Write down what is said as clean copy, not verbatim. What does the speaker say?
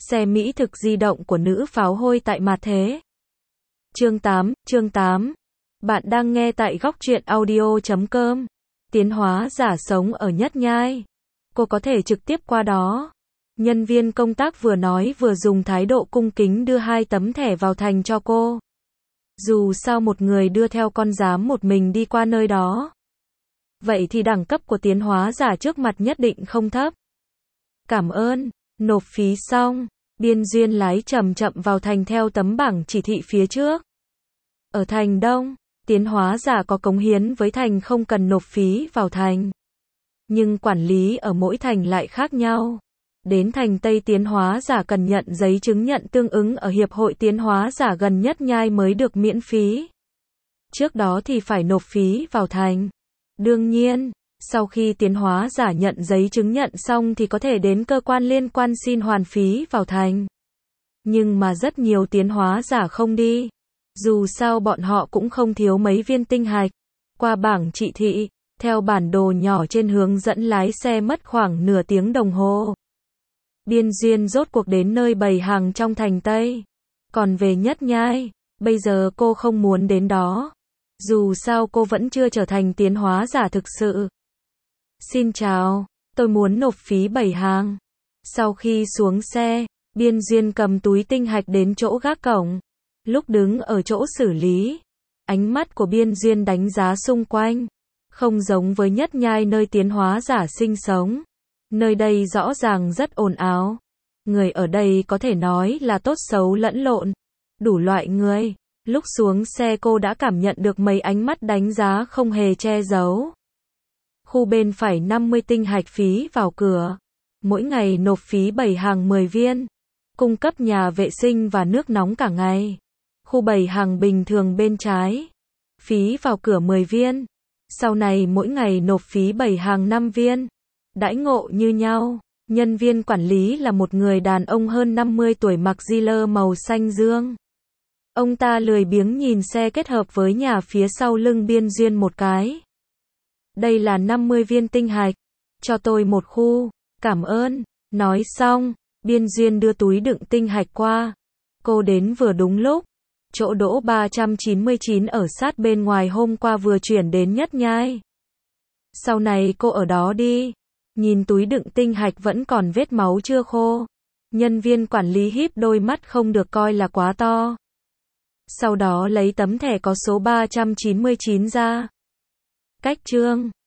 Xe mỹ thực di động của nữ pháo hôi tại mặt thế. Chương 8. Bạn đang nghe tại góc truyện audio.com. Tiến hóa giả sống ở Nhất Nhai. Cô có thể trực tiếp qua đó. Nhân viên công tác vừa nói vừa dùng thái độ cung kính đưa 2 tấm thẻ vào thành cho cô. Dù sao một người đưa theo con dám một mình đi qua nơi đó. Vậy thì đẳng cấp của tiến hóa giả trước mặt nhất định không thấp. Cảm ơn. Nộp phí xong, Biên Duyên lái chậm chậm vào thành theo tấm bảng chỉ thị phía trước. Ở thành Đông, tiến hóa giả có cống hiến với thành không cần nộp phí vào thành. Nhưng quản lý ở mỗi thành lại khác nhau. Đến thành Tây tiến hóa giả cần nhận giấy chứng nhận tương ứng ở Hiệp hội tiến hóa giả gần Nhất Nhai mới được miễn phí. Trước đó thì phải nộp phí vào thành. Đương nhiên, sau khi tiến hóa giả nhận giấy chứng nhận xong thì có thể đến cơ quan liên quan xin hoàn phí vào thành. Nhưng mà rất nhiều tiến hóa giả không đi. Dù sao bọn họ cũng không thiếu mấy viên tinh hạch. Qua bảng chỉ thị, theo bản đồ nhỏ trên hướng dẫn lái xe mất khoảng nửa tiếng đồng hồ. Biên Duyên rốt cuộc đến nơi bày hàng trong thành Tây. Còn về Nhất Nhai, bây giờ cô không muốn đến đó. Dù sao cô vẫn chưa trở thành tiến hóa giả thực sự. Xin chào, tôi muốn nộp phí bày hàng. Sau khi xuống xe, Biên Duyên cầm túi tinh hạch đến chỗ gác cổng. Lúc đứng ở chỗ xử lý, ánh mắt của Biên Duyên đánh giá xung quanh. Không giống với Nhất Nhai nơi tiến hóa giả sinh sống. Nơi đây rõ ràng rất ồn ào. Người ở đây có thể nói là tốt xấu lẫn lộn. Đủ loại người. Lúc xuống xe cô đã cảm nhận được mấy ánh mắt đánh giá không hề che giấu. Khu bên phải 50 tinh hạch phí vào cửa. Mỗi ngày nộp phí bày hàng 10 viên. Cung cấp nhà vệ sinh và nước nóng cả ngày. Khu bày hàng bình thường bên trái. Phí vào cửa 10 viên. Sau này mỗi ngày nộp phí bày hàng 5 viên. Đãi ngộ như nhau. Nhân viên quản lý là một người đàn ông hơn 50 tuổi mặc Ziller màu xanh dương. Ông ta lười biếng nhìn xe kết hợp với nhà phía sau lưng Biên Duyên một cái. Đây là 50 viên tinh hạch. Cho tôi một khu. Cảm ơn. Nói xong, Biên Duyên đưa túi đựng tinh hạch qua. Cô đến vừa đúng lúc. Chỗ đỗ 399 ở sát bên ngoài hôm qua vừa chuyển đến Nhất Nhai. Sau này cô ở đó đi. Nhìn túi đựng tinh hạch vẫn còn vết máu chưa khô. Nhân viên quản lý híp đôi mắt không được coi là quá to. Sau đó lấy tấm thẻ có số 399 ra. Cách chương